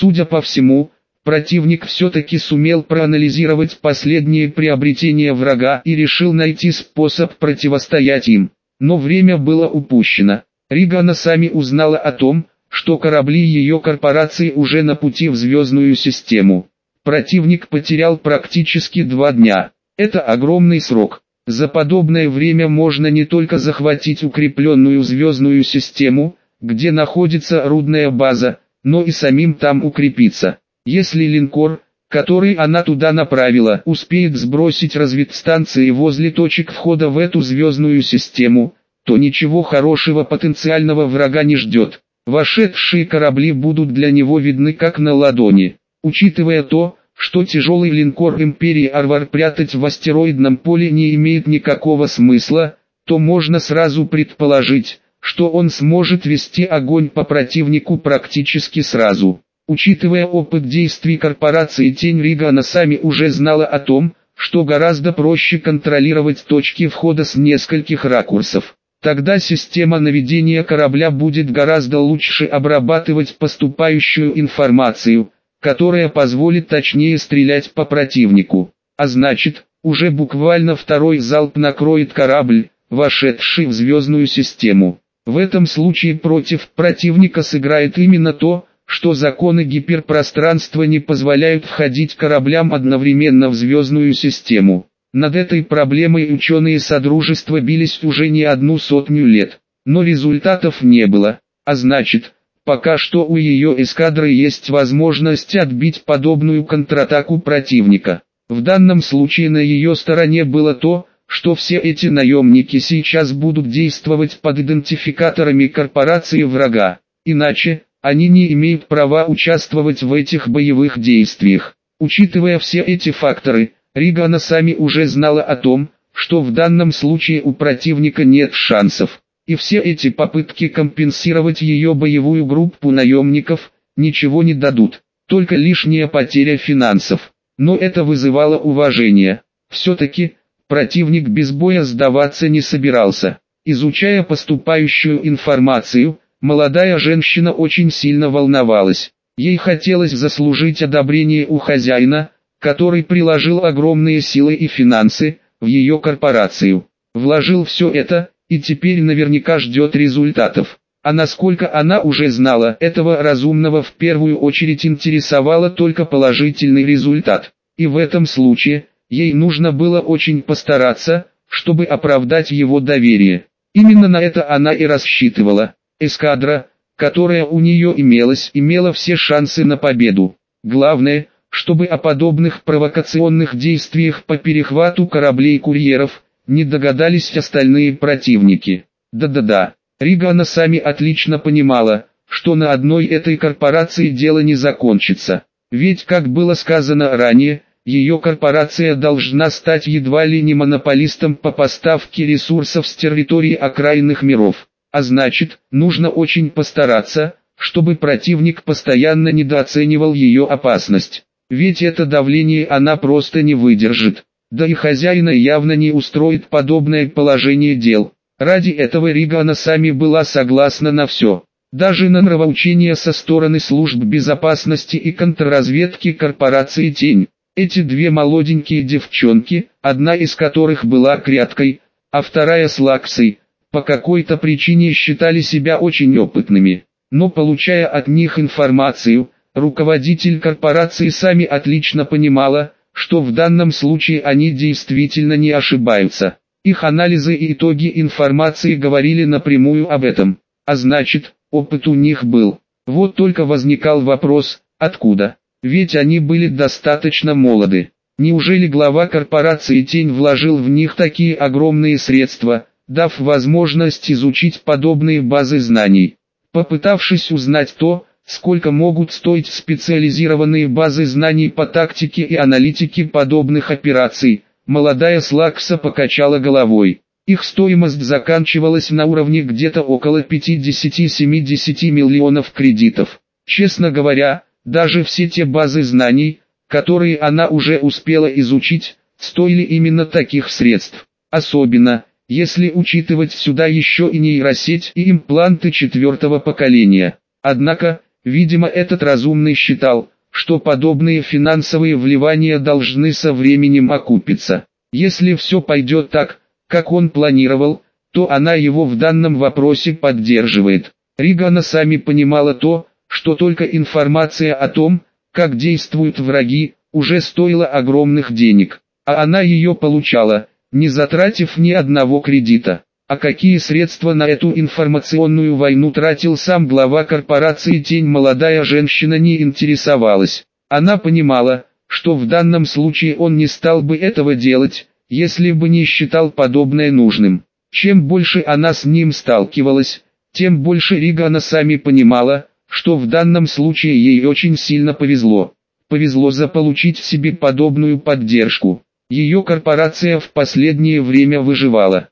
Судя по всему, противник все-таки сумел проанализировать последние приобретения врага и решил найти способ противостоять им. Но время было упущено. Рига Носами узнала о том, что корабли ее корпорации уже на пути в звездную систему. Противник потерял практически 2 дня. Это огромный срок. За подобное время можно не только захватить укрепленную звездную систему, где находится рудная база, но и самим там укрепиться. Если линкор, который она туда направила, успеет сбросить разведстанции возле точек входа в эту звездную систему, то ничего хорошего потенциального врага не ждет. Вошедшие корабли будут для него видны как на ладони. Учитывая то, что тяжелый линкор Империи Арвар прятать в астероидном поле не имеет никакого смысла, то можно сразу предположить, что он сможет вести огонь по противнику практически сразу. Учитывая опыт действий корпорации Тень, Рига Носами уже знала о том, что гораздо проще контролировать точки входа с нескольких ракурсов. Тогда система наведения корабля будет гораздо лучше обрабатывать поступающую информацию, которая позволит точнее стрелять по противнику. А значит, уже буквально второй залп накроет корабль, вошедший в звездную систему. В этом случае против противника сыграет именно то, что законы гиперпространства не позволяют входить кораблям одновременно в звездную систему. Над этой проблемой ученые Содружества бились уже не 100 лет, но результатов не было, а значит, пока что у ее эскадры есть возможность отбить подобную контратаку противника. В данном случае на ее стороне было то, что все эти наемники сейчас будут действовать под идентификаторами корпорации врага, иначе они не имеют права участвовать в этих боевых действиях. Учитывая все эти факторы, Рига Носами уже знала о том, что в данном случае у противника нет шансов, и все эти попытки компенсировать ее боевую группу наемников ничего не дадут, только лишняя потеря финансов. Но это вызывало уважение. Все-таки противник без боя сдаваться не собирался. Изучая поступающую информацию, молодая женщина очень сильно волновалась. Ей хотелось заслужить одобрение у хозяина, который приложил огромные силы и финансы в ее корпорацию. Вложил все это, и теперь наверняка ждет результатов. А насколько она уже знала, этого разумного в первую очередь интересовало только положительный результат. И в этом случае, ей нужно было очень постараться, чтобы оправдать его доверие. Именно на это она и рассчитывала. Эскадра, которая у нее имелась, имела все шансы на победу. Главное, чтобы о подобных провокационных действиях по перехвату кораблей-курьеров не догадались остальные противники. Да-да-да, Рига Носами отлично понимала, что на одной этой корпорации дело не закончится. Ведь, как было сказано ранее, ее корпорация должна стать едва ли не монополистом по поставке ресурсов с территории окраинных миров. А значит, нужно очень постараться, чтобы противник постоянно недооценивал ее опасность. Ведь это давление она просто не выдержит. Да и хозяина явно не устроит подобное положение дел. Ради этого Рига Носами была согласна на все. Даже на нравоучения со стороны служб безопасности и контрразведки корпорации Тень. Эти две молоденькие девчонки, одна из которых была кряткой, а вторая с лаксой, по какой-то причине считали себя очень опытными. Но получая от них информацию, руководитель корпорации сами отлично понимала, что в данном случае они действительно не ошибаются. Их анализы и итоги информации говорили напрямую об этом. А значит, опыт у них был. Вот только возникал вопрос, откуда? Ведь они были достаточно молоды. Неужели глава корпорации Тень вложил в них такие огромные средства, дав возможность изучить подобные базы знаний? Попытавшись узнать то, сколько могут стоить специализированные базы знаний по тактике и аналитике подобных операций, молодая Слакса покачала головой. Их стоимость заканчивалась на уровне где-то около 50-70 миллионов кредитов. Честно говоря, даже все те базы знаний, которые она уже успела изучить, стоили именно таких средств. Особенно, если учитывать сюда еще и нейросеть и импланты 4-го поколения. Однако, Видимо, этот разумный считал, что подобные финансовые вливания должны со временем окупиться. Если все пойдет так, как он планировал, то она его в данном вопросе поддерживает. Ригана сами понимала то, что только информация о том, как действуют враги, уже стоила огромных денег, а она ее получала, не затратив ни одного кредита. А какие средства на эту информационную войну тратил сам глава корпорации Тень, молодая женщина не интересовалась. Она понимала, что в данном случае он не стал бы этого делать, если бы не считал подобное нужным. Чем больше она с ним сталкивалась, тем больше Ригана сами понимала, что в данном случае ей очень сильно повезло. Повезло заполучить себе подобную поддержку. Ее корпорация в последнее время выживала,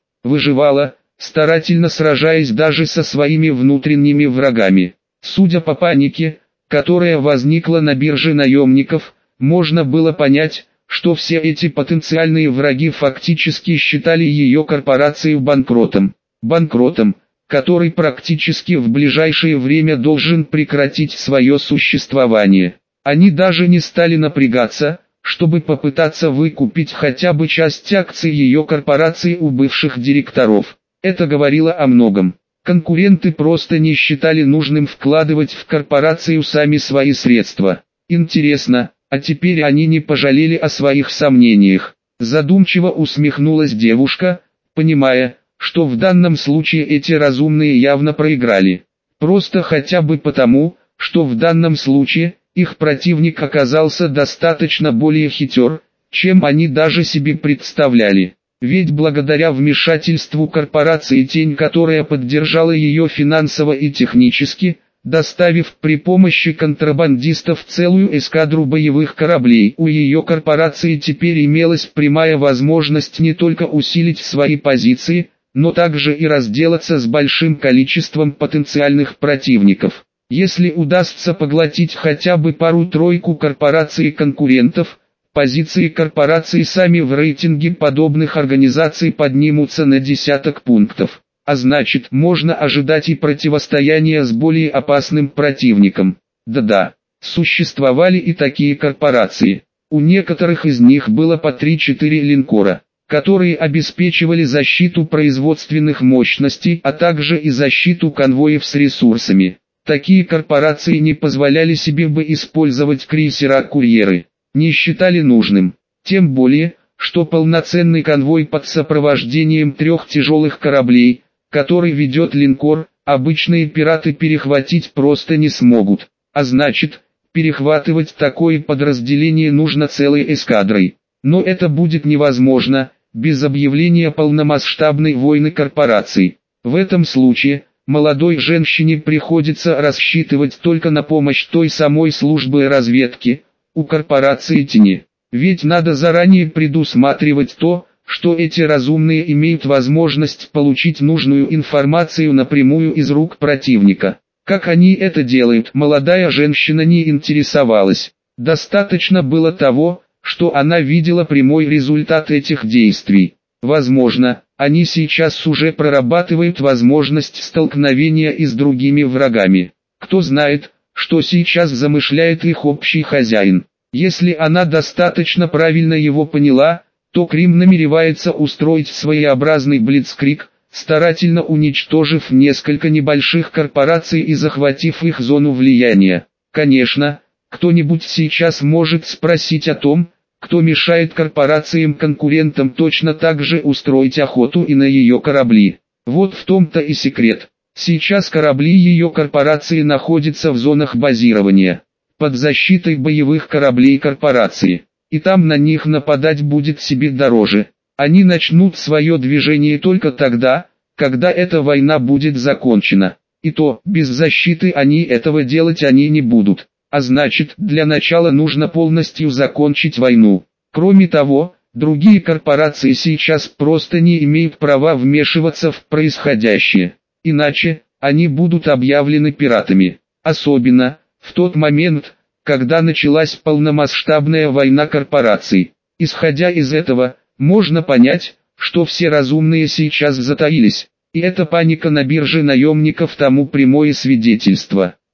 старательно сражаясь даже со своими внутренними врагами. Судя по панике, которая возникла на бирже наемников, можно было понять, что все эти потенциальные враги фактически считали ее корпорацию банкротом. Банкротом, который практически в ближайшее время должен прекратить свое существование. Они даже не стали напрягаться, чтобы попытаться выкупить хотя бы часть акций ее корпорации у бывших директоров. Это говорило о многом. Конкуренты просто не считали нужным вкладывать в корпорацию сами свои средства. Интересно, а теперь они не пожалели о своих сомнениях. Задумчиво усмехнулась девушка, понимая, что в данном случае эти разумные явно проиграли. Просто хотя бы потому, что в данном случае их противник оказался достаточно более хитер, чем они даже себе представляли. Ведь благодаря вмешательству корпорации Тень, которая поддержала ее финансово и технически, доставив при помощи контрабандистов целую эскадру боевых кораблей, у ее корпорации теперь имелась прямая возможность не только усилить свои позиции, но также и разделаться с большим количеством потенциальных противников. Если удастся поглотить хотя бы пару-тройку корпораций конкурентов, позиции корпораций сами в рейтинге подобных организаций поднимутся на десяток пунктов. А значит, можно ожидать и противостояния с более опасным противником. Да-да, существовали и такие корпорации. У некоторых из них было по 3-4 линкора, которые обеспечивали защиту производственных мощностей, а также и защиту конвоев с ресурсами. Такие корпорации не позволяли себе бы использовать крейсера-курьеры, не считали нужным. Тем более, что полноценный конвой под сопровождением 3 тяжелых кораблей, который ведет линкор, обычные пираты перехватить просто не смогут. А значит, перехватывать такое подразделение нужно целой эскадрой. Но это будет невозможно, без объявления полномасштабной войны корпораций. В этом случае, молодой женщине приходится рассчитывать только на помощь той самой службы разведки, у корпорации Тени. Ведь надо заранее предусматривать то, что эти разумные имеют возможность получить нужную информацию напрямую из рук противника. Как они это делают, молодая женщина не интересовалась. Достаточно было того, что она видела прямой результат этих действий. Возможно, они сейчас уже прорабатывают возможность столкновения и с другими врагами. Кто знает, что сейчас замышляет их общий хозяин. Если она достаточно правильно его поняла, то Крим намеревается устроить своеобразный блицкриг, старательно уничтожив несколько небольших корпораций и захватив их зону влияния. Конечно, кто-нибудь сейчас может спросить о том, кто мешает корпорациям-конкурентам точно так же устроить охоту и на ее корабли. Вот в том-то и секрет. Сейчас корабли ее корпорации находятся в зонах базирования, под защитой боевых кораблей корпорации. И там на них нападать будет себе дороже. Они начнут свое движение только тогда, когда эта война будет закончена. И то, без защиты они этого делать не будут. А значит, для начала нужно полностью закончить войну. Кроме того, другие корпорации сейчас просто не имеют права вмешиваться в происходящее. Иначе, они будут объявлены пиратами. Особенно, в тот момент, когда началась полномасштабная война корпораций. Исходя из этого, можно понять, что все разумные сейчас затаились. И эта паника на бирже наемников тому прямое свидетельство.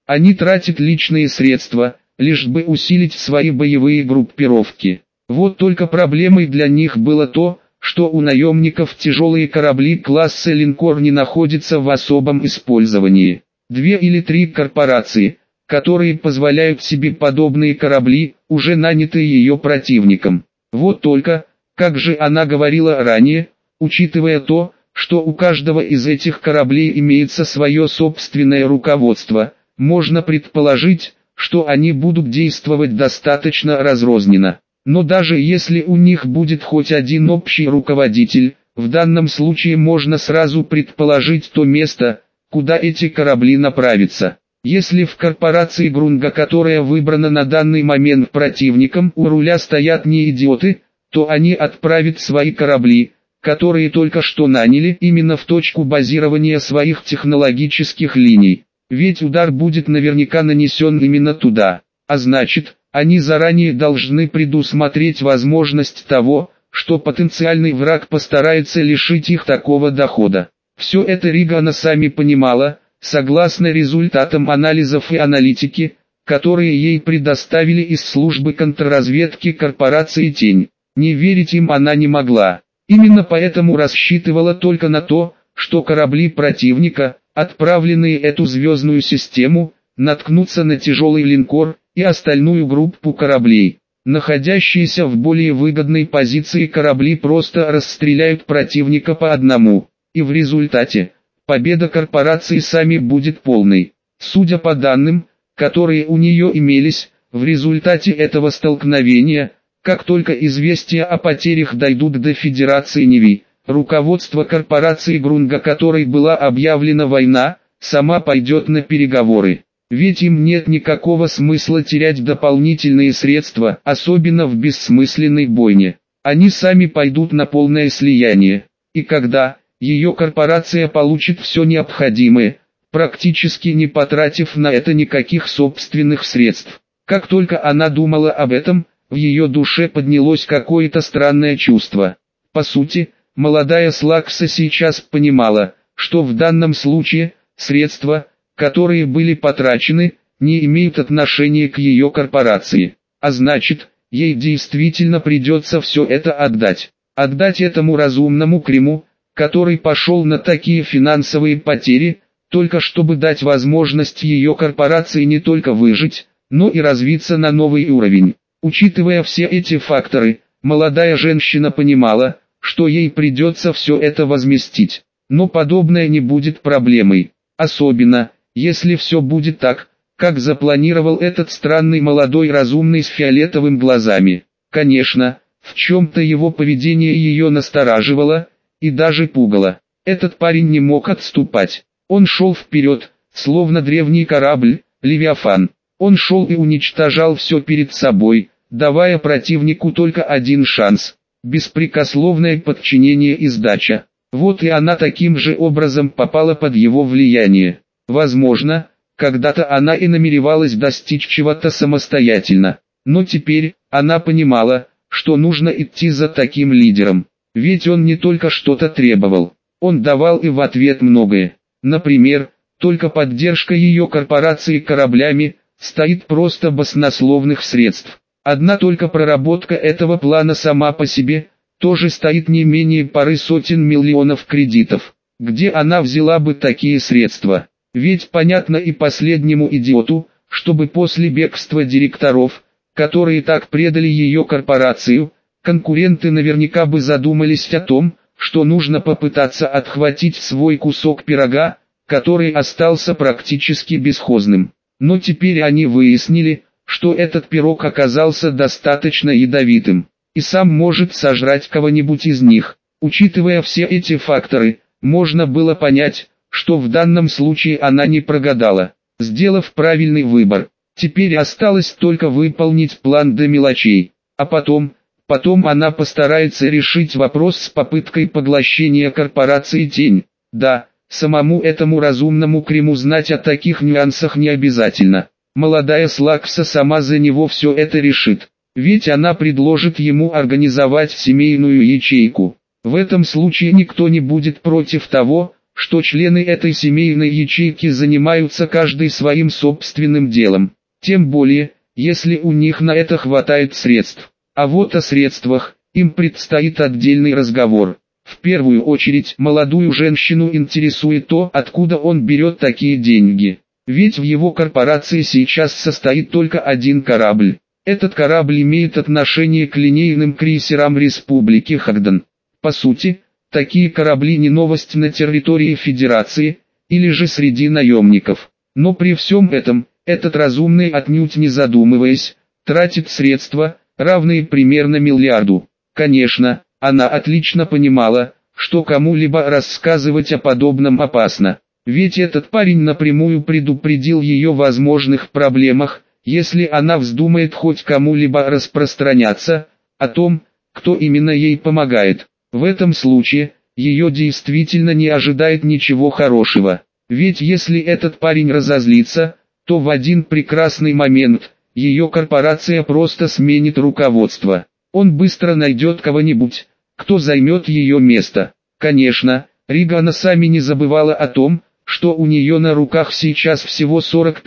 Они тратят личные средства, лишь бы усилить свои боевые группировки. Вот только проблемой для них было то, что у наемников тяжелые корабли класса линкор не находятся в особом использовании. 2 или 3 корпорации, которые позволяют себе подобные корабли, уже наняты ее противником. Вот только, как же она говорила ранее, учитывая то, что у каждого из этих кораблей имеется свое собственное руководство, можно предположить, что они будут действовать достаточно разрозненно. Но даже если у них будет хоть один общий руководитель, в данном случае можно сразу предположить то место, куда эти корабли направятся. Если в корпорации Грунга, которая выбрана на данный момент противником, у руля стоят не идиоты, то они отправят свои корабли, которые только что наняли, именно в точку базирования своих технологических линий. Ведь удар будет наверняка нанесен именно туда. А значит, они заранее должны предусмотреть возможность того, что потенциальный враг постарается лишить их такого дохода. Все это Ригана сами понимала, согласно результатам анализов и аналитики, которые ей предоставили из службы контрразведки корпорации «Тень». Не верить им она не могла. Именно поэтому рассчитывала только на то, что корабли противника, отправленные эту звездную систему, наткнутся на тяжелый линкор и остальную группу кораблей. Находящиеся в более выгодной позиции корабли просто расстреляют противника по одному, и в результате победа корпорации сами будет полной. Судя по данным, которые у нее имелись, в результате этого столкновения, как только известия о потерях дойдут до Федерации Неви, руководство корпорации Грунга, которой была объявлена война, сама пойдет на переговоры. Ведь им нет никакого смысла терять дополнительные средства, особенно в бессмысленной бойне. Они сами пойдут на полное слияние. И когда ее корпорация получит все необходимое, практически не потратив на это никаких собственных средств. Как только она думала об этом, в ее душе поднялось какое-то странное чувство. По сути, молодая Слакса сейчас понимала, что в данном случае средства, которые были потрачены, не имеют отношения к ее корпорации. А значит, ей действительно придется все это отдать. Отдать этому разумному Криму, который пошел на такие финансовые потери, только чтобы дать возможность ее корпорации не только выжить, но и развиться на новый уровень. Учитывая все эти факторы, молодая женщина понимала, что ей придется все это возместить. Но подобное не будет проблемой. Особенно, если все будет так, как запланировал этот странный молодой разумный с фиолетовыми глазами. Конечно, в чем-то его поведение ее настораживало и даже пугало. Этот парень не мог отступать. Он шел вперед, словно древний корабль, Левиафан. Он шел и уничтожал все перед собой, давая противнику только один шанс – беспрекословное подчинение и сдача. Вот и она таким же образом попала под его влияние. Возможно, когда-то она и намеревалась достичь чего-то самостоятельно. Но теперь, она понимала, что нужно идти за таким лидером. Ведь он не только что-то требовал, он давал и в ответ многое. Например, только поддержка ее корпорации кораблями стоит просто баснословных средств. Одна только проработка этого плана сама по себе тоже стоит не менее пары сотен миллионов кредитов. Где она взяла бы такие средства? Ведь понятно и последнему идиоту, чтобы после бегства директоров, которые так предали ее корпорацию, конкуренты наверняка бы задумались о том, что нужно попытаться отхватить свой кусок пирога, который остался практически бесхозным. Но теперь они выяснили, что этот пирог оказался достаточно ядовитым, и сам может сожрать кого-нибудь из них. Учитывая все эти факторы, можно было понять, что в данном случае она не прогадала, сделав правильный выбор. Теперь осталось только выполнить план до мелочей, а потом она постарается решить вопрос с попыткой поглощения корпорации «Тень». Да, самому этому разумному Криму знать о таких нюансах не обязательно. Молодая Слакса сама за него все это решит, ведь она предложит ему организовать семейную ячейку. В этом случае никто не будет против того, что члены этой семейной ячейки занимаются каждый своим собственным делом. Тем более, если у них на это хватает средств. А вот о средствах им предстоит отдельный разговор. В первую очередь молодую женщину интересует то, откуда он берет такие деньги. Ведь в его корпорации сейчас состоит только один корабль. Этот корабль имеет отношение к линейным крейсерам Республики Хагдан. По сути, такие корабли не новость на территории Федерации, или же среди наемников. Но при всем этом, этот разумный, отнюдь не задумываясь, тратит средства, равные примерно миллиарду. Конечно, она отлично понимала, что кому-либо рассказывать о подобном опасно. Ведь этот парень напрямую предупредил ее о возможных проблемах, если она вздумает хоть кому-либо распространяться о том, кто именно ей помогает. В этом случае, ее действительно не ожидает ничего хорошего. Ведь если этот парень разозлится, то в один прекрасный момент, ее корпорация просто сменит руководство. Он быстро найдет кого-нибудь, кто займет ее место. Конечно, Рига сами не забывала о том, что у нее на руках сейчас всего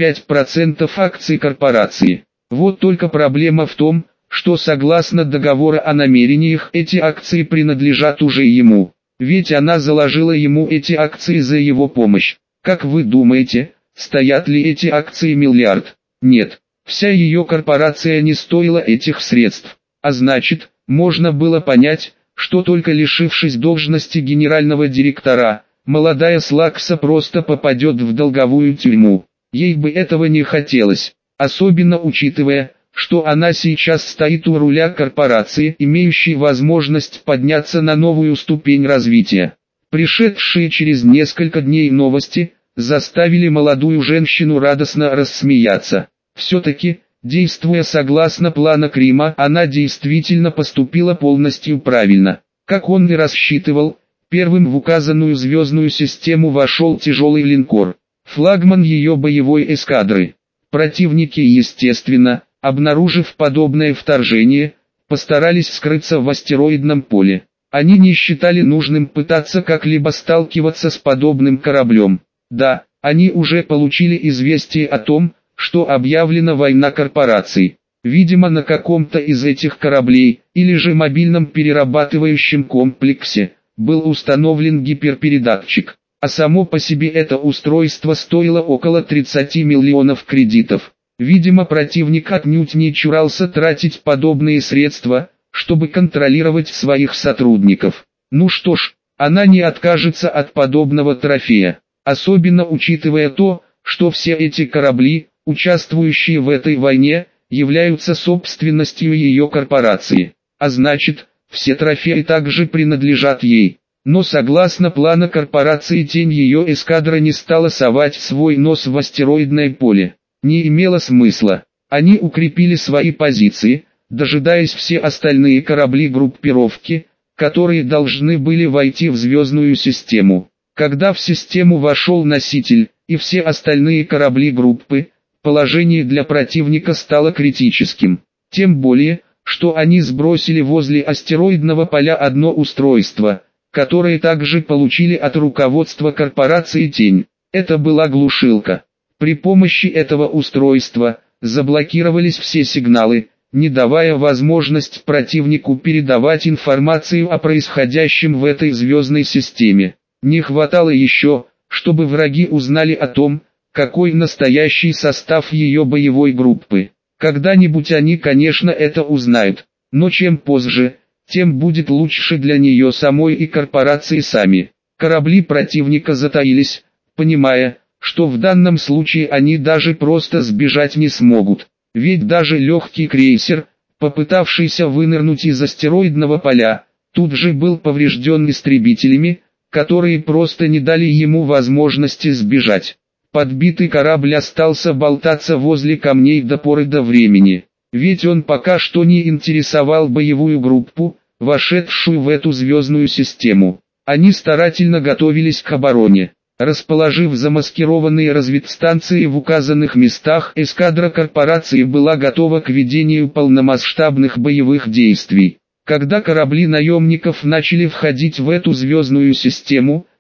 45% акций корпорации. Вот только проблема в том, что согласно договору о намерениях эти акции принадлежат уже ему. Ведь она заложила ему эти акции за его помощь. Как вы думаете, стоят ли эти акции миллиард? Нет, вся ее корпорация не стоила этих средств. А значит, можно было понять, что только лишившись должности генерального директора, молодая Слакса просто попадет в долговую тюрьму. Ей бы этого не хотелось, особенно учитывая, что она сейчас стоит у руля корпорации, имеющей возможность подняться на новую ступень развития. Пришедшие через несколько дней новости, заставили молодую женщину радостно рассмеяться. Все-таки, действуя согласно плану Крима, она действительно поступила полностью правильно. Как он и рассчитывал, первым в указанную звездную систему вошел тяжелый линкор, флагман ее боевой эскадры. Противники, естественно, обнаружив подобное вторжение, постарались скрыться в астероидном поле. Они не считали нужным пытаться как-либо сталкиваться с подобным кораблем. Да, они уже получили известие о том, что объявлена война корпораций. Видимо, на каком-то из этих кораблей, или же мобильном перерабатывающем комплексе, был установлен гиперпередатчик. А само по себе это устройство стоило около 30 миллионов кредитов. Видимо, противник отнюдь не чурался тратить подобные средства, чтобы контролировать своих сотрудников. Ну что ж, она не откажется от подобного трофея. Особенно учитывая то, что все эти корабли, участвующие в этой войне, являются собственностью ее корпорации. А значит, все трофеи также принадлежат ей. Но согласно плану корпорации Тень, ее эскадра не стала совать свой нос в астероидное поле. Не имело смысла. Они укрепили свои позиции, дожидаясь все остальные корабли группировки, которые должны были войти в звездную систему. Когда в систему вошел носитель, и все остальные корабли группы, положение для противника стало критическим. Тем более, что они сбросили возле астероидного поля одно устройство, которое также получили от руководства корпорации Тень. Это была глушилка. При помощи этого устройства заблокировались все сигналы, не давая возможность противнику передавать информацию о происходящем в этой звездной системе. Не хватало еще, чтобы враги узнали о том, какой настоящий состав ее боевой группы. Когда-нибудь они, конечно, это узнают, но чем позже, тем будет лучше для нее самой и корпорации сами. Корабли противника затаились, понимая, что в данном случае они даже просто сбежать не смогут. Ведь даже легкий крейсер, попытавшийся вынырнуть из астероидного поля, тут же был поврежден истребителями, которые просто не дали ему возможности сбежать. Подбитый корабль остался болтаться возле камней до поры до времени, ведь он пока что не интересовал боевую группу, вошедшую в эту звездную систему. Они старательно готовились к обороне. Расположив замаскированные разведстанции в указанных местах, эскадра корпорации была готова к ведению полномасштабных боевых действий. Когда корабли наемников начали входить в эту звездную систему,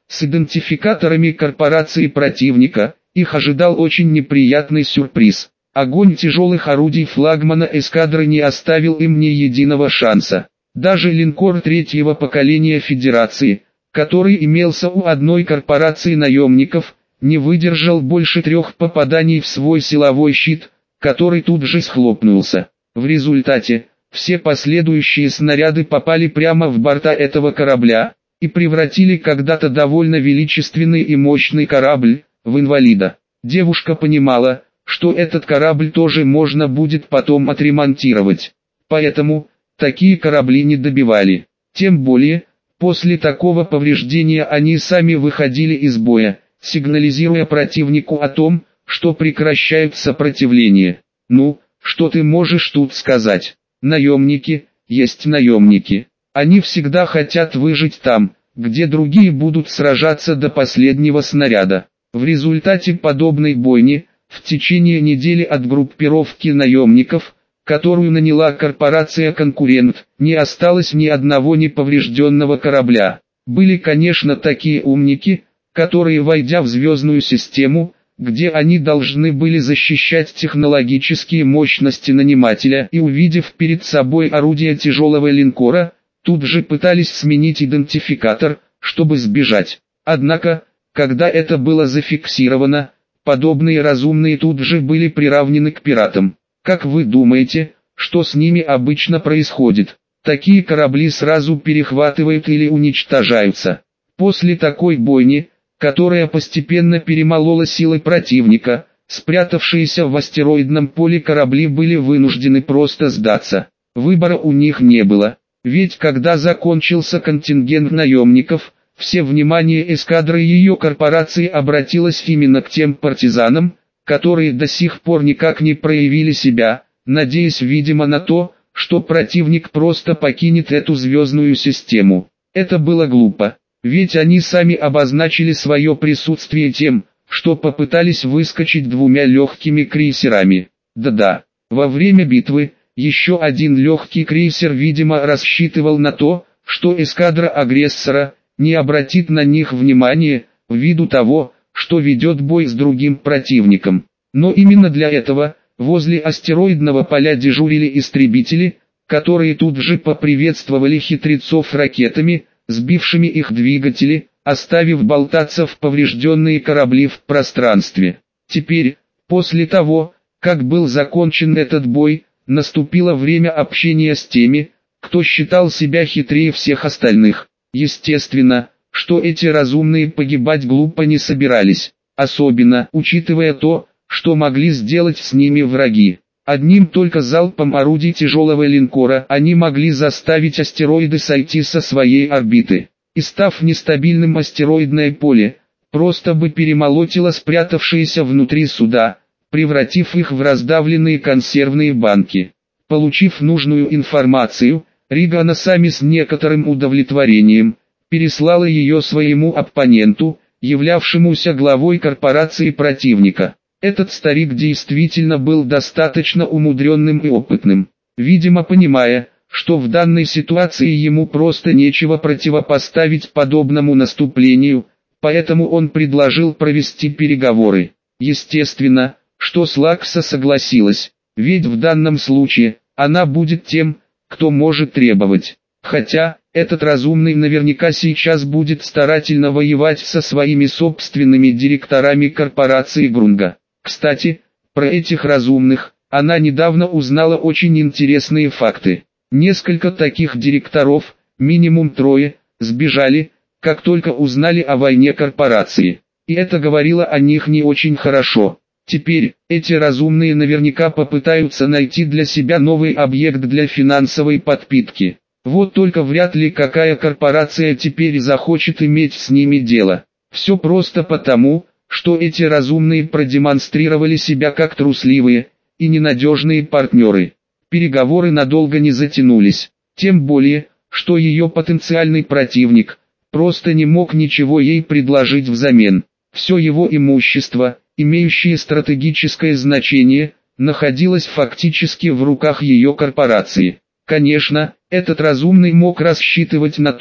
С идентификаторами корпорации противника их ожидал очень неприятный сюрприз. Огонь тяжелых орудий флагмана эскадры не оставил им ни единого шанса. Даже линкор третьего поколения Федерации, который имелся у одной корпорации наемников, не выдержал больше 3 попаданий в свой силовой щит, который тут же схлопнулся. В результате, все последующие снаряды попали прямо в борта этого корабля, и превратили когда-то довольно величественный и мощный корабль в инвалида. Девушка понимала, что этот корабль тоже можно будет потом отремонтировать. Поэтому, такие корабли не добивали. Тем более, после такого повреждения они сами выходили из боя, сигнализируя противнику о том, что прекращают сопротивление. Ну, что ты можешь тут сказать? Наемники, есть наемники. Они всегда хотят выжить там, где другие будут сражаться до последнего снаряда. В результате подобной бойни, в течение недели от группировки наемников, которую наняла корпорация-конкурент, не осталось ни одного неповрежденного корабля. Были, конечно, такие умники, которые, войдя в звездную систему, где они должны были защищать технологические мощности нанимателя и увидев перед собой орудие тяжелого линкора, тут же пытались сменить идентификатор, чтобы сбежать. Однако, когда это было зафиксировано, подобные разумные тут же были приравнены к пиратам. Как вы думаете, что с ними обычно происходит? Такие корабли сразу перехватывают или уничтожаются. После такой бойни, которая постепенно перемолола силы противника, спрятавшиеся в астероидном поле корабли были вынуждены просто сдаться. Выбора у них не было, ведь когда закончился контингент наемников, все внимание эскадры ее корпорации обратилось именно к тем партизанам, которые до сих пор никак не проявили себя, надеясь, видимо, на то, что противник просто покинет эту звездную систему. Это было глупо. Ведь они сами обозначили свое присутствие тем, что попытались выскочить 2 легкими крейсерами. Да-да, во время битвы, еще один легкий крейсер, видимо, рассчитывал на то, что эскадра агрессора не обратит на них внимания, ввиду того, что ведет бой с другим противником. Но именно для этого, возле астероидного поля дежурили истребители, которые тут же поприветствовали хитрецов ракетами, сбившими их двигатели, оставив болтаться в поврежденные корабли в пространстве. Теперь, после того, как был закончен этот бой, наступило время общения с теми, кто считал себя хитрее всех остальных. Естественно, что эти разумные погибать глупо не собирались, особенно учитывая то, что могли сделать с ними враги. Одним только залпом орудий тяжелого линкора они могли заставить астероиды сойти со своей орбиты. И став нестабильным, астероидное поле просто бы перемолотило спрятавшиеся внутри суда, превратив их в раздавленные консервные банки. Получив нужную информацию, Рига Анасами с некоторым удовлетворением переслала ее своему оппоненту, являвшемуся главой корпорации противника. Этот старик действительно был достаточно умудренным и опытным. Видимо, понимая, что в данной ситуации ему просто нечего противопоставить подобному наступлению, поэтому он предложил провести переговоры. Естественно, что Слакса согласилась, ведь в данном случае она будет тем, кто может требовать. Хотя, этот разумный наверняка сейчас будет старательно воевать со своими собственными директорами корпорации Грунга. Кстати, про этих разумных, она недавно узнала очень интересные факты. Несколько таких директоров, минимум 3, сбежали, как только узнали о войне корпорации. И это говорило о них не очень хорошо. Теперь, эти разумные наверняка попытаются найти для себя новый объект для финансовой подпитки. Вот только вряд ли какая корпорация теперь захочет иметь с ними дело. Все просто потому, что эти разумные продемонстрировали себя как трусливые и ненадежные партнеры. Переговоры надолго не затянулись, тем более, что ее потенциальный противник просто не мог ничего ей предложить взамен. Все его имущество, имеющее стратегическое значение, находилось фактически в руках ее корпорации. Конечно, этот разумный мог рассчитывать на то,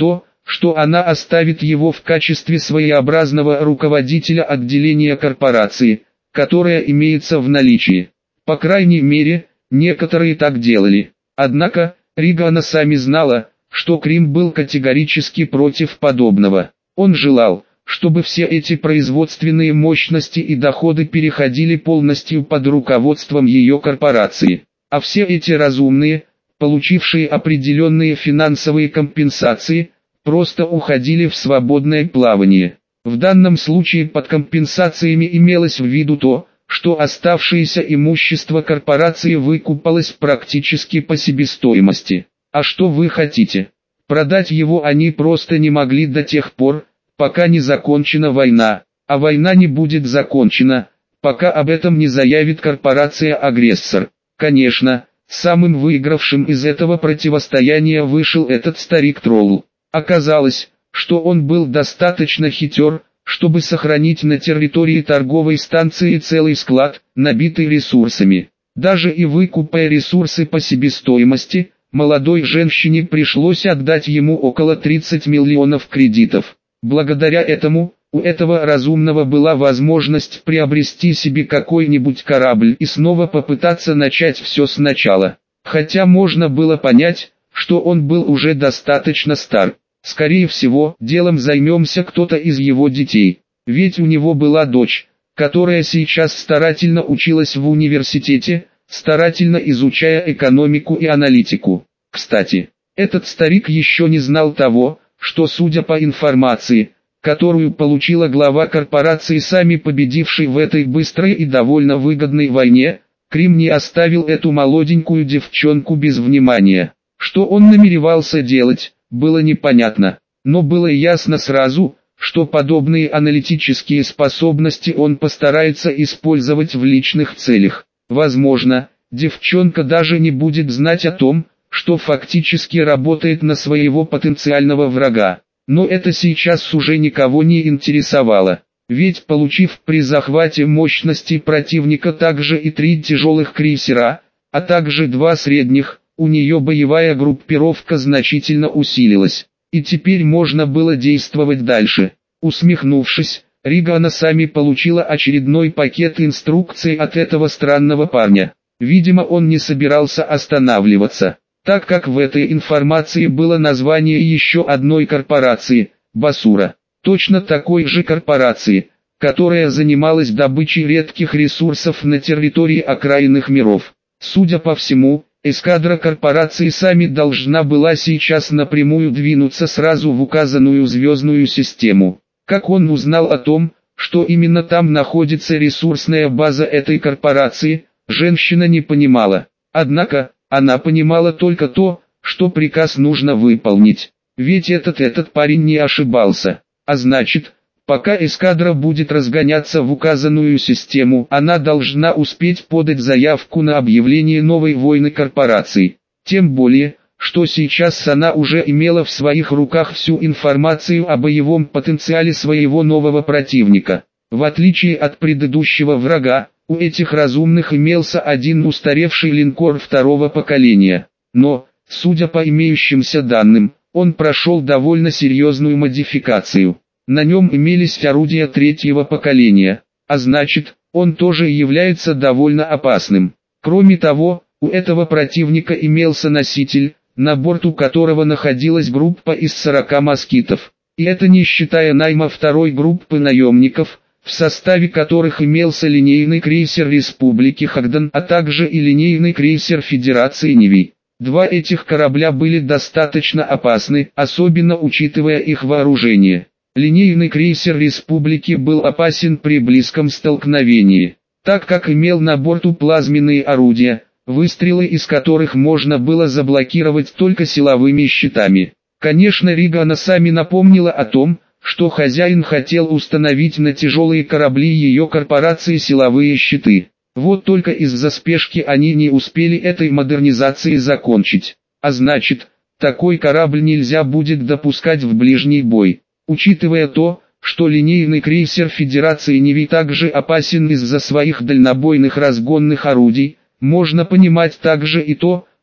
что она оставит его в качестве своеобразного руководителя отделения корпорации, которое имеется в наличии. По крайней мере, некоторые так делали. Однако, Рига Анасами знала, что Крим был категорически против подобного. Он желал, чтобы все эти производственные мощности и доходы переходили полностью под руководством ее корпорации. А все эти разумные, получившие определенные финансовые компенсации, просто уходили в свободное плавание. В данном случае под компенсациями имелось в виду то, что оставшееся имущество корпорации выкупалось практически по себестоимости. А что вы хотите? Продать его они просто не могли до тех пор, пока не закончена война, а война не будет закончена, пока об этом не заявит корпорация-агрессор. Конечно, самым выигравшим из этого противостояния вышел этот старик-тролл. Оказалось, что он был достаточно хитер, чтобы сохранить на территории торговой станции целый склад, набитый ресурсами. Даже и выкупая ресурсы по себестоимости, молодой женщине пришлось отдать ему около 30 миллионов кредитов. Благодаря этому, у этого разумного была возможность приобрести себе какой-нибудь корабль и снова попытаться начать все сначала. Хотя можно было понять, что он был уже достаточно стар. Скорее всего, делом займемся кто-то из его детей. Ведь у него была дочь, которая сейчас старательно училась в университете, старательно изучая экономику и аналитику. Кстати, этот старик еще не знал того, что, судя по информации, которую получила глава корпорации, сами победившей в этой быстрой и довольно выгодной войне, Крим не оставил эту молоденькую девчонку без внимания. Что он намеревался делать, было непонятно, но было ясно сразу, что подобные аналитические способности он постарается использовать в личных целях. Возможно, девчонка даже не будет знать о том, что фактически работает на своего потенциального врага. Но это сейчас уже никого не интересовало. Ведь получив при захвате мощности противника также и 3 тяжелых крейсера, а также 2 средних, у нее боевая группировка значительно усилилась. И теперь можно было действовать дальше. Усмехнувшись, Рига Анасами получила очередной пакет инструкций от этого странного парня. Видимо, он не собирался останавливаться, так как в этой информации было название еще одной корпорации – Басура. Точно такой же корпорации, которая занималась добычей редких ресурсов на территории окраинных миров. Судя по всему, эскадра корпорации сами должна была сейчас напрямую двинуться сразу в указанную звездную систему. Как он узнал о том, что именно там находится ресурсная база этой корпорации, женщина не понимала. Однако, она понимала только то, что приказ нужно выполнить. Ведь этот парень не ошибался. А значит, пока эскадра будет разгоняться в указанную систему, она должна успеть подать заявку на объявление новой войны корпораций. Тем более, что сейчас она уже имела в своих руках всю информацию о боевом потенциале своего нового противника. В отличие от предыдущего врага, у этих разумных имелся один устаревший линкор второго поколения. Но, судя по имеющимся данным, он прошел довольно серьезную модификацию. На нем имелись орудия 3-го поколения, а значит, он тоже является довольно опасным. Кроме того, у этого противника имелся носитель, на борту которого находилась группа из 40 москитов. И это не считая найма второй группы наемников, в составе которых имелся линейный крейсер Республики Хагдан, а также и линейный крейсер Федерации Неви. 2 этих корабля были достаточно опасны, особенно учитывая их вооружение. Линейный крейсер Республики был опасен при близком столкновении, так как имел на борту плазменные орудия, выстрелы из которых можно было заблокировать только силовыми щитами. Конечно, Рига Анасами напомнила о том, что хозяин хотел установить на тяжелые корабли ее корпорации силовые щиты. Вот только из-за спешки они не успели этой модернизации закончить. А значит, такой корабль нельзя будет допускать в ближний бой. Учитывая то, что линейный крейсер Федерации Неви также опасен из-за своих дальнобойных разгонных орудий, можно понимать также и то,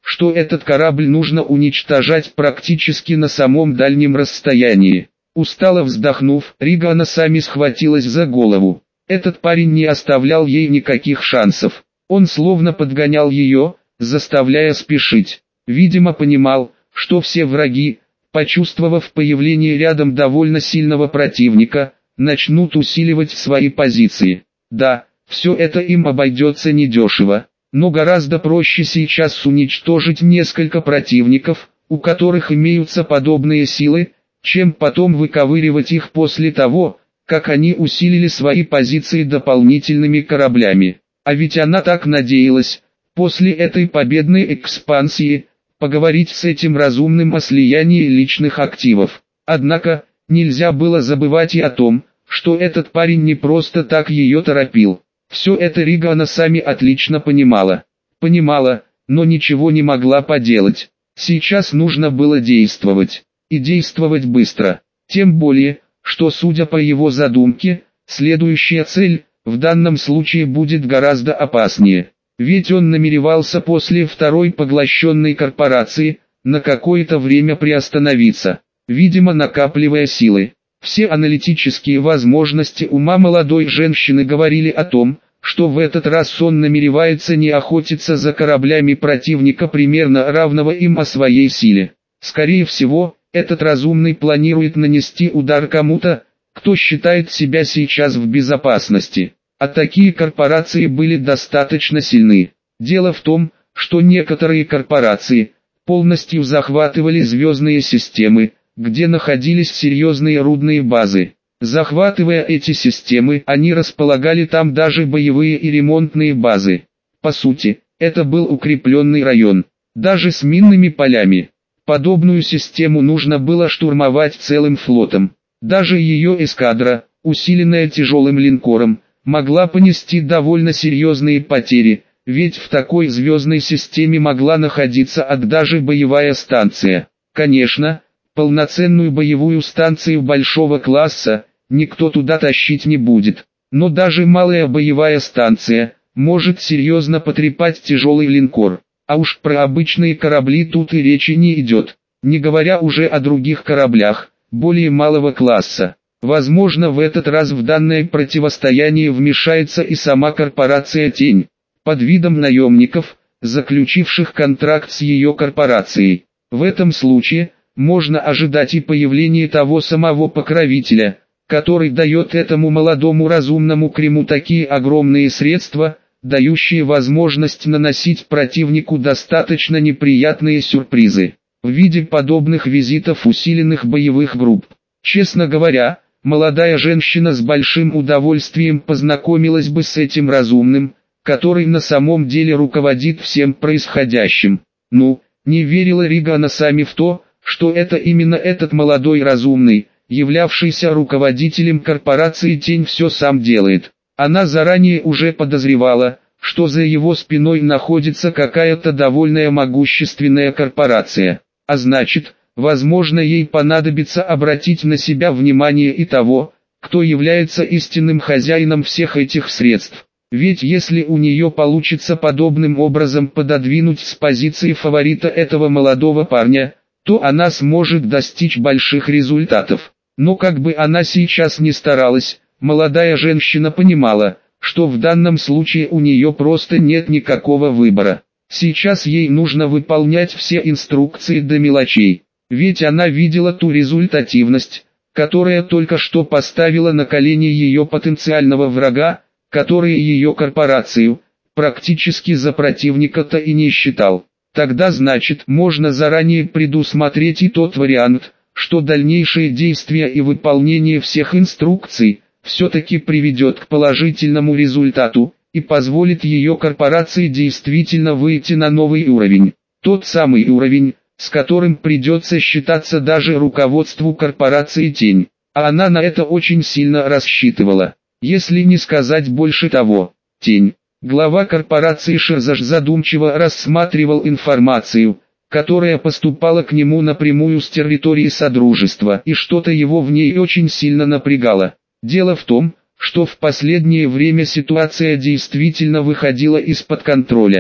что этот корабль нужно уничтожать практически на самом дальнем расстоянии. Устало вздохнув, Рига Анасами схватилась за голову. Этот парень не оставлял ей никаких шансов. Он словно подгонял ее, заставляя спешить. Видимо, понимал, что все враги, почувствовав появление рядом довольно сильного противника, начнут усиливать свои позиции. Да, все это им обойдется недешево, но гораздо проще сейчас уничтожить несколько противников, у которых имеются подобные силы, чем потом выковыривать их после того, как они усилили свои позиции дополнительными кораблями. А ведь она так надеялась, после этой победной экспансии, поговорить с этим разумным о слиянии личных активов. Однако, нельзя было забывать и о том, что этот парень не просто так ее торопил. Все это Рига Анасами отлично понимала. Понимала, но ничего не могла поделать. Сейчас нужно было действовать. И действовать быстро. Тем более, что судя по его задумке, следующая цель, в данном случае будет гораздо опаснее. Ведь он намеревался после второй поглощенной корпорации, на какое-то время приостановиться, видимо накапливая силы. Все аналитические возможности ума молодой женщины говорили о том, что в этот раз он намеревается не охотиться за кораблями противника примерно равного им о своей силе. Скорее всего, этот разумный планирует нанести удар кому-то, кто считает себя сейчас в безопасности. А такие корпорации были достаточно сильны. Дело в том, что некоторые корпорации полностью захватывали звездные системы, где находились серьезные рудные базы. Захватывая эти системы, они располагали там даже боевые и ремонтные базы. По сути, это был укрепленный район, даже с минными полями. Подобную систему нужно было штурмовать целым флотом. Даже ее эскадра, усиленная тяжелым линкором, могла понести довольно серьезные потери, ведь в такой звездной системе могла находиться даже боевая станция. Конечно, полноценную боевую станцию большого класса никто туда тащить не будет, но даже малая боевая станция может серьезно потрепать тяжелый линкор. А уж про обычные корабли тут и речи не идет, не говоря уже о других кораблях, более малого класса. Возможно, в этот раз в данное противостояние вмешается и сама корпорация «Тень», под видом наемников, заключивших контракт с ее корпорацией. В этом случае, можно ожидать и появления того самого покровителя, который дает этому молодому разумному Криму такие огромные средства, дающие возможность наносить противнику достаточно неприятные сюрпризы, в виде подобных визитов усиленных боевых групп. Честно говоря, молодая женщина с большим удовольствием познакомилась бы с этим разумным, который на самом деле руководит всем происходящим. Ну, не верила Рига Анасами в то, что это именно этот молодой разумный, являвшийся руководителем корпорации «Тень», все сам делает. Она заранее уже подозревала, что за его спиной находится какая-то довольно могущественная корпорация. А значит, возможно, ей понадобится обратить на себя внимание и того, кто является истинным хозяином всех этих средств. Ведь если у нее получится подобным образом пододвинуть с позиции фаворита этого молодого парня, то она сможет достичь больших результатов. Но как бы она сейчас ни старалась, молодая женщина понимала, что в данном случае у нее просто нет никакого выбора. Сейчас ей нужно выполнять все инструкции до мелочей, ведь она видела ту результативность, которая только что поставила на колени ее потенциального врага, который ее корпорацию практически за противника-то и не считал. Тогда значит можно заранее предусмотреть и тот вариант, что дальнейшие действия и выполнение всех инструкций все-таки приведет к положительному результату и позволит ее корпорации действительно выйти на новый уровень. Тот самый уровень, с которым придется считаться даже руководству корпорации «Тень». А она на это очень сильно рассчитывала. Если не сказать больше того, «Тень». Глава корпорации Шерзаш задумчиво рассматривал информацию, которая поступала к нему напрямую с территории Содружества, и что-то его в ней очень сильно напрягало. Дело в том, что в последнее время ситуация действительно выходила из-под контроля.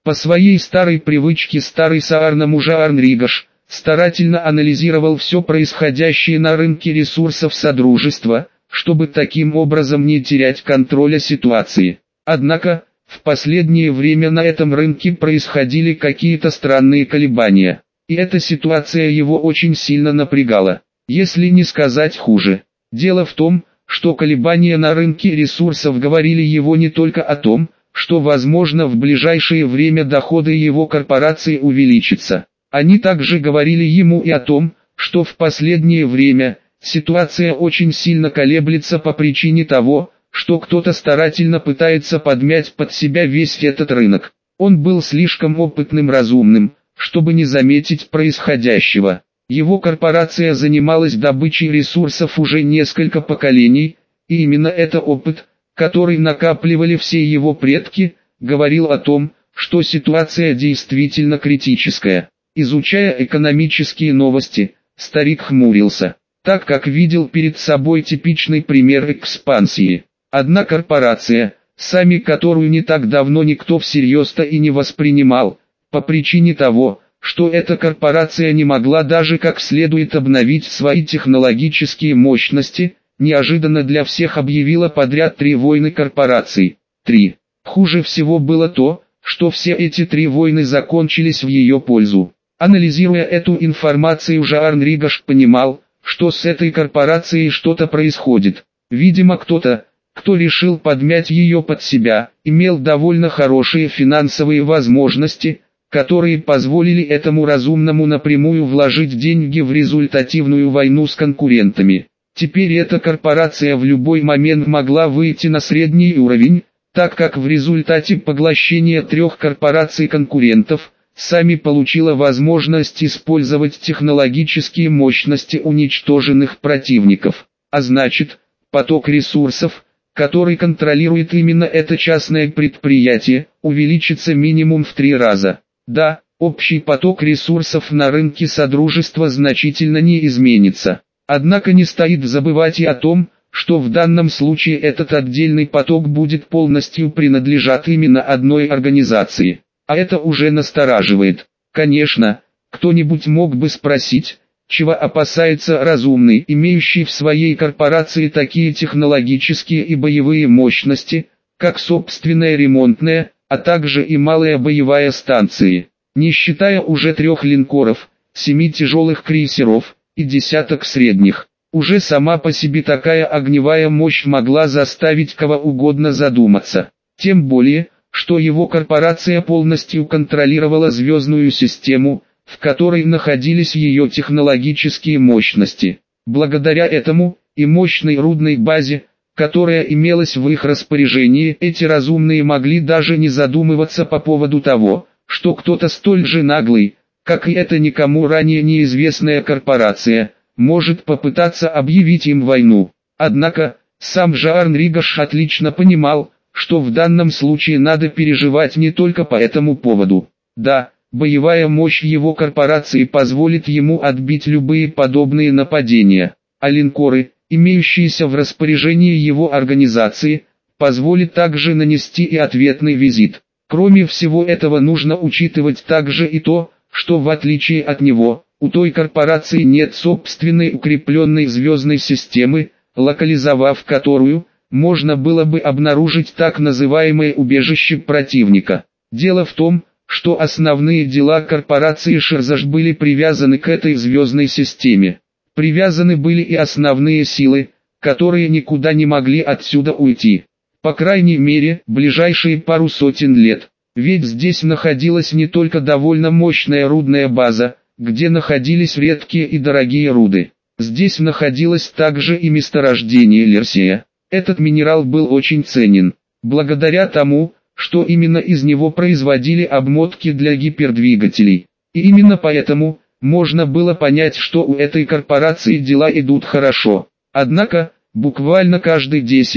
По своей старой привычке старый Саарна-Мужаар Ригаш старательно анализировал все происходящее на рынке ресурсов Содружества, чтобы таким образом не терять контроля ситуации. Однако, в последнее время на этом рынке происходили какие-то странные колебания, и эта ситуация его очень сильно напрягала, если не сказать хуже. Дело в том, что колебания на рынке ресурсов говорили его не только о том, что возможно в ближайшее время доходы его корпорации увеличатся. Они также говорили ему и о том, что в последнее время ситуация очень сильно колеблется по причине того, что кто-то старательно пытается подмять под себя весь этот рынок. Он был слишком опытным разумным, чтобы не заметить происходящего. Его корпорация занималась добычей ресурсов уже несколько поколений, и именно это опыт, который накапливали все его предки, говорил о том, что ситуация действительно критическая. Изучая экономические новости, старик хмурился, так как видел перед собой типичный пример экспансии. Одна корпорация, сами которую не так давно никто всерьез-то и не воспринимал, по причине того, что эта корпорация не могла даже как следует обновить свои технологические мощности, неожиданно для всех объявила подряд 3 войны корпораций. 3. Хуже всего было то, что все эти 3 войны закончились в ее пользу. Анализируя эту информацию, Жаар Ригаш понимал, что с этой корпорацией что-то происходит. Видимо, кто-то, кто решил подмять ее под себя, имел довольно хорошие финансовые возможности, которые позволили этому разумному напрямую вложить деньги в результативную войну с конкурентами. Теперь эта корпорация в любой момент могла выйти на средний уровень, так как в результате поглощения 3 корпораций-конкурентов, сами получила возможность использовать технологические мощности уничтоженных противников. А значит, поток ресурсов, который контролирует именно это частное предприятие, увеличится минимум в 3 раза. Да, общий поток ресурсов на рынке Содружества значительно не изменится. Однако не стоит забывать и о том, что в данном случае этот отдельный поток будет полностью принадлежать именно одной организации. А это уже настораживает. Конечно, кто-нибудь мог бы спросить, чего опасается разумный, имеющий в своей корпорации такие технологические и боевые мощности, как собственная ремонтная, а также и малая боевая станции. Не считая уже 3 линкоров, 7 тяжелых крейсеров и десяток средних. Уже сама по себе такая огневая мощь могла заставить кого угодно задуматься. Тем более, что его корпорация полностью контролировала звездную систему, в которой находились ее технологические мощности. Благодаря этому, и мощной рудной базе, которая имелась в их распоряжении, эти разумные могли даже не задумываться по поводу того, что кто-то столь же наглый, как и эта никому ранее неизвестная корпорация, может попытаться объявить им войну. Однако, сам Жаар Ригаш отлично понимал, что в данном случае надо переживать не только по этому поводу. Да, боевая мощь его корпорации позволит ему отбить любые подобные нападения, а линкоры, имеющиеся в распоряжении его организации, позволит также нанести и ответный визит. Кроме всего этого нужно учитывать также и то, что в отличие от него, у той корпорации нет собственной укрепленной звездной системы, локализовав которую, можно было бы обнаружить так называемое убежище противника. Дело в том, что основные дела корпорации Шерзаш были привязаны к этой звездной системе. Привязаны были и основные силы, которые никуда не могли отсюда уйти. По крайней мере, ближайшие пару сотен лет. Ведь здесь находилась не только довольно мощная рудная база, где находились редкие и дорогие руды. Здесь находилось также и месторождение Лерсия. Этот минерал был очень ценен, благодаря тому, что именно из него производили обмотки для гипердвигателей. И именно поэтому, можно было понять, что у этой корпорации дела идут хорошо. Однако, буквально каждые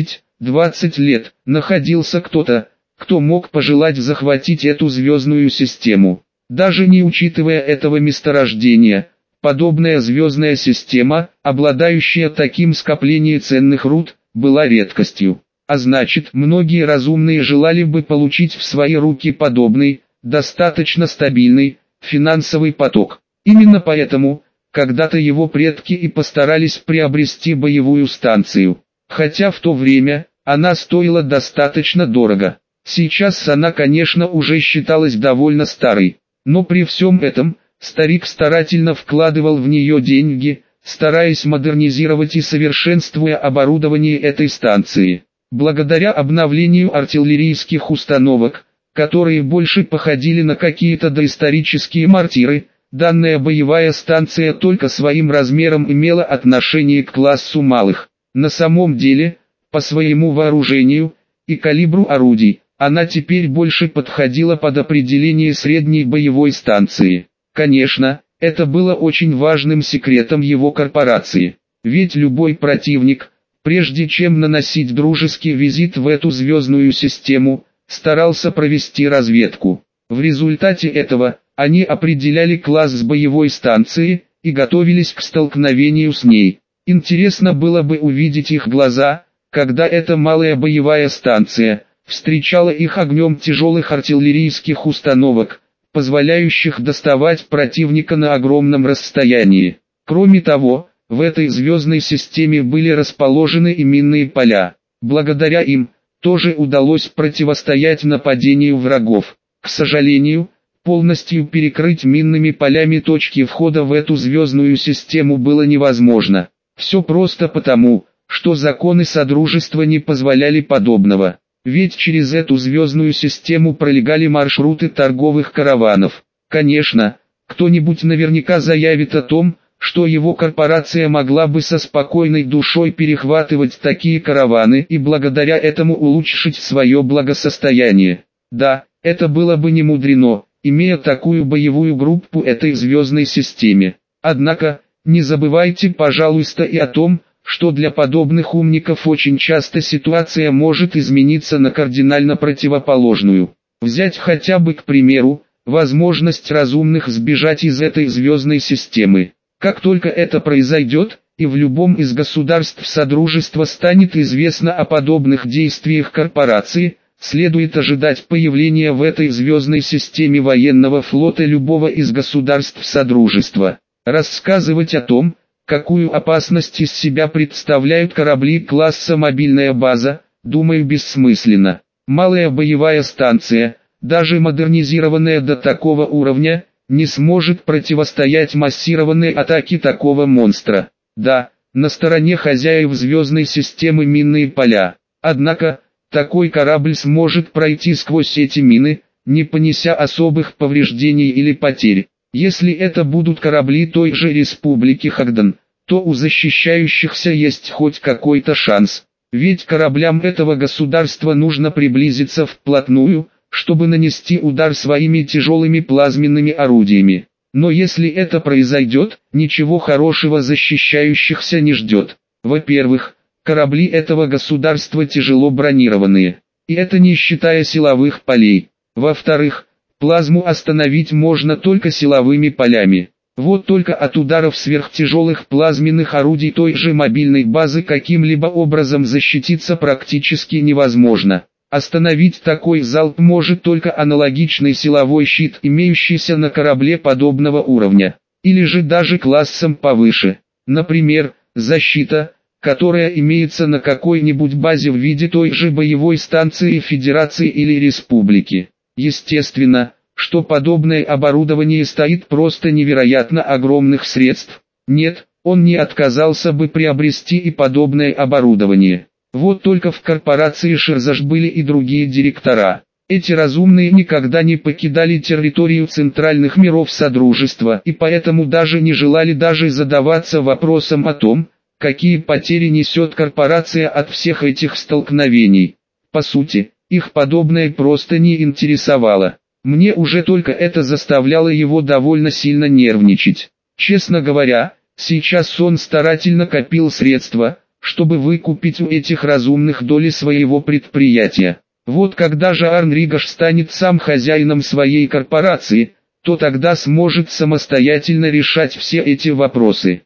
10-20 лет, находился кто-то, кто мог пожелать захватить эту звездную систему. Даже не учитывая этого месторождения, подобная звездная система, обладающая таким скоплением ценных руд, была редкостью. А значит, многие разумные желали бы получить в свои руки подобный, достаточно стабильный, финансовый поток. Именно поэтому, когда-то его предки и постарались приобрести боевую станцию. Хотя в то время, она стоила достаточно дорого. Сейчас она, конечно, уже считалась довольно старой. Но при всем этом, старик старательно вкладывал в нее деньги, стараясь модернизировать и совершенствуя оборудование этой станции. Благодаря обновлению артиллерийских установок, которые больше походили на какие-то доисторические мортиры, данная боевая станция только своим размером имела отношение к классу малых. На самом деле, по своему вооружению и калибру орудий, она теперь больше подходила под определение средней боевой станции. Конечно, это было очень важным секретом его корпорации. Ведь любой противник, прежде чем наносить дружеский визит в эту звездную систему, старался провести разведку. В результате этого, они определяли класс боевой станции и готовились к столкновению с ней. Интересно было бы увидеть их глаза, когда эта малая боевая станция встречала их огнем тяжелых артиллерийских установок, позволяющих доставать противника на огромном расстоянии. Кроме того, в этой звездной системе были расположены и минные поля. Благодаря им, тоже удалось противостоять нападению врагов. К сожалению, полностью перекрыть минными полями точки входа в эту звездную систему было невозможно. Все просто потому, что законы Содружества не позволяли подобного. Ведь через эту звездную систему пролегали маршруты торговых караванов. Конечно, кто-нибудь наверняка заявит о том, что его корпорация могла бы со спокойной душой перехватывать такие караваны и благодаря этому улучшить свое благосостояние. Да, это было бы не мудрено, имея такую боевую группу этой звездной системе. Однако, не забывайте, пожалуйста, и о том, что для подобных умников очень часто ситуация может измениться на кардинально противоположную. Взять хотя бы, к примеру, возможность разумных сбежать из этой звездной системы. Как только это произойдет, и в любом из государств Содружества станет известно о подобных действиях корпорации, следует ожидать появления в этой звездной системе военного флота любого из государств Содружества. Рассказывать о том, какую опасность из себя представляют корабли класса «Мобильная база», думаю, бессмысленно. Малая боевая станция, даже модернизированная до такого уровня, не сможет противостоять массированной атаке такого монстра. Да, на стороне хозяев звездной системы минные поля. Однако, такой корабль сможет пройти сквозь эти мины, не понеся особых повреждений или потерь. Если это будут корабли той же Республики Хагдан, то у защищающихся есть хоть какой-то шанс. Ведь кораблям этого государства нужно приблизиться вплотную, чтобы нанести удар своими тяжелыми плазменными орудиями. Но если это произойдет, ничего хорошего защищающихся не ждет. Во-первых, корабли этого государства тяжело бронированные. И это не считая силовых полей. Во-вторых, плазму остановить можно только силовыми полями. Вот только от ударов сверхтяжелых плазменных орудий той же мобильной базы каким-либо образом защититься практически невозможно. Остановить такой залп может только аналогичный силовой щит, имеющийся на корабле подобного уровня, или же даже классом повыше. Например, защита, которая имеется на какой-нибудь базе в виде той же боевой станции Федерации или Республики. Естественно, что подобное оборудование стоит просто невероятно огромных средств. Нет, он не отказался бы приобрести и подобное оборудование. Вот только в корпорации Шерзаш были и другие директора. Эти разумные никогда не покидали территорию центральных миров Содружества и поэтому даже не желали даже задаваться вопросом о том, какие потери несет корпорация от всех этих столкновений. По сути, их подобное просто не интересовало. Мне уже только это заставляло его довольно сильно нервничать. Честно говоря, сейчас он старательно копил средства, чтобы выкупить у этих разумных доли своего предприятия. Вот когда же Арн Ригаш станет сам хозяином своей корпорации, то тогда сможет самостоятельно решать все эти вопросы.